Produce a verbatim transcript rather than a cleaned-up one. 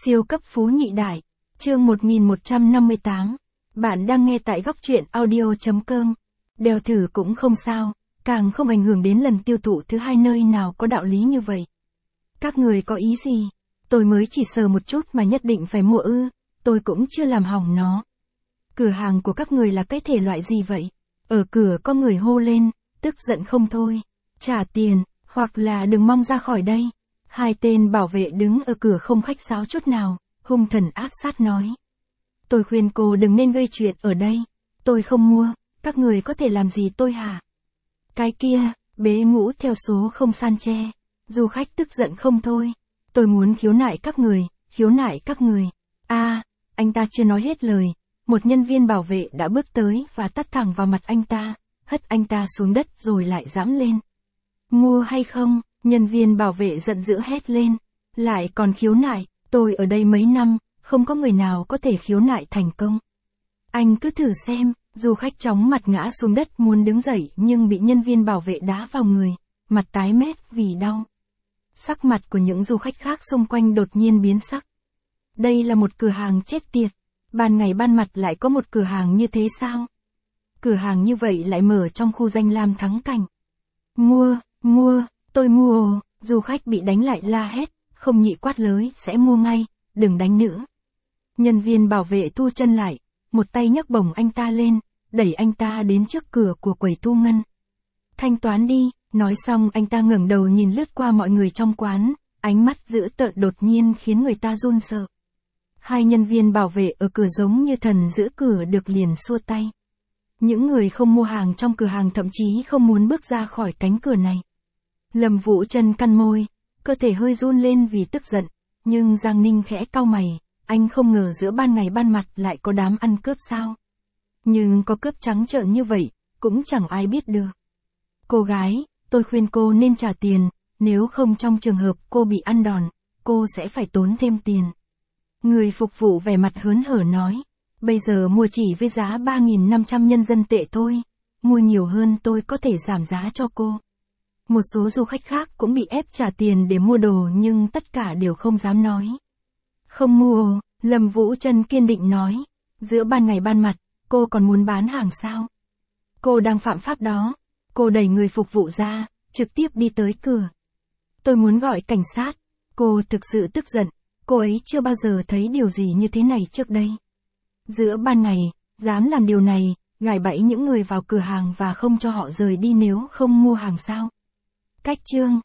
Siêu cấp phú nhị đại. Chương một nghìn một trăm năm mươi tám. Bạn đang nghe tại góc truyện audio chấm com. Đeo thử cũng không sao, càng không ảnh hưởng đến lần tiêu thụ thứ hai, nơi nào có đạo lý như vậy. Các người có ý gì? Tôi mới chỉ sờ một chút mà nhất định phải mua ư? Tôi cũng chưa làm hỏng nó. Cửa hàng của các người là cái thể loại gì vậy? Ở cửa có người hô lên, tức giận không thôi. Trả tiền, hoặc là đừng mong ra khỏi đây. Hai tên bảo vệ đứng ở cửa không khách sáo chút nào, hung thần ác sát nói. Tôi khuyên cô đừng nên gây chuyện ở đây. Tôi không mua, các người có thể làm gì tôi hả? Cái kia, bế mũ theo số không san che. Du khách tức giận không thôi. Tôi muốn khiếu nại các người, khiếu nại các người. À, anh ta chưa nói hết lời. Một nhân viên bảo vệ đã bước tới và tát thẳng vào mặt anh ta, hất anh ta xuống đất rồi lại giẫm lên. Mua hay không? Nhân viên bảo vệ giận dữ hét lên. Lại còn khiếu nại, tôi ở đây mấy năm, không có người nào có thể khiếu nại thành công. Anh cứ thử xem. Du khách chóng mặt ngã xuống đất muốn đứng dậy nhưng bị nhân viên bảo vệ đá vào người, mặt tái mét vì đau. Sắc mặt của những du khách khác xung quanh đột nhiên biến sắc. Đây là một cửa hàng chết tiệt. Ban ngày ban mặt lại có một cửa hàng như thế sao? Cửa hàng như vậy lại mở trong khu danh lam thắng cảnh. Mua, mua, tôi mua. Du khách bị đánh lại la hét, không nhị quát lới, sẽ mua ngay, đừng đánh nữa. Nhân viên bảo vệ thu chân lại, một tay nhấc bổng anh ta lên, đẩy anh ta đến trước cửa của quầy thu ngân. Thanh toán đi, nói xong anh ta ngẩng đầu nhìn lướt qua mọi người trong quán, ánh mắt dữ tợn đột nhiên khiến người ta run sợ. Hai nhân viên bảo vệ ở cửa giống như thần giữ cửa được liền xua tay. Những người không mua hàng trong cửa hàng thậm chí không muốn bước ra khỏi cánh cửa này. Lâm Vũ Trân cắn môi, cơ thể hơi run lên vì tức giận, nhưng Giang Ninh khẽ cau mày, anh không ngờ giữa ban ngày ban mặt lại có đám ăn cướp sao. Nhưng có cướp trắng trợn như vậy, cũng chẳng ai biết được. Cô gái, tôi khuyên cô nên trả tiền, nếu không trong trường hợp cô bị ăn đòn, cô sẽ phải tốn thêm tiền. Người phục vụ vẻ mặt hớn hở nói, bây giờ mua chỉ với giá ba nghìn năm trăm nhân dân tệ thôi, mua nhiều hơn tôi có thể giảm giá cho cô. Một số du khách khác cũng bị ép trả tiền để mua đồ nhưng tất cả đều không dám nói. Không mua, Lâm Vũ Trân kiên định nói, giữa ban ngày ban mặt, cô còn muốn bán hàng sao? Cô đang phạm pháp đó. Cô đẩy người phục vụ ra, trực tiếp đi tới cửa. Tôi muốn gọi cảnh sát. Cô thực sự tức giận, cô ấy chưa bao giờ thấy điều gì như thế này trước đây. Giữa ban ngày, dám làm điều này, gài bẫy những người vào cửa hàng và không cho họ rời đi nếu không mua hàng sao? Cách chương,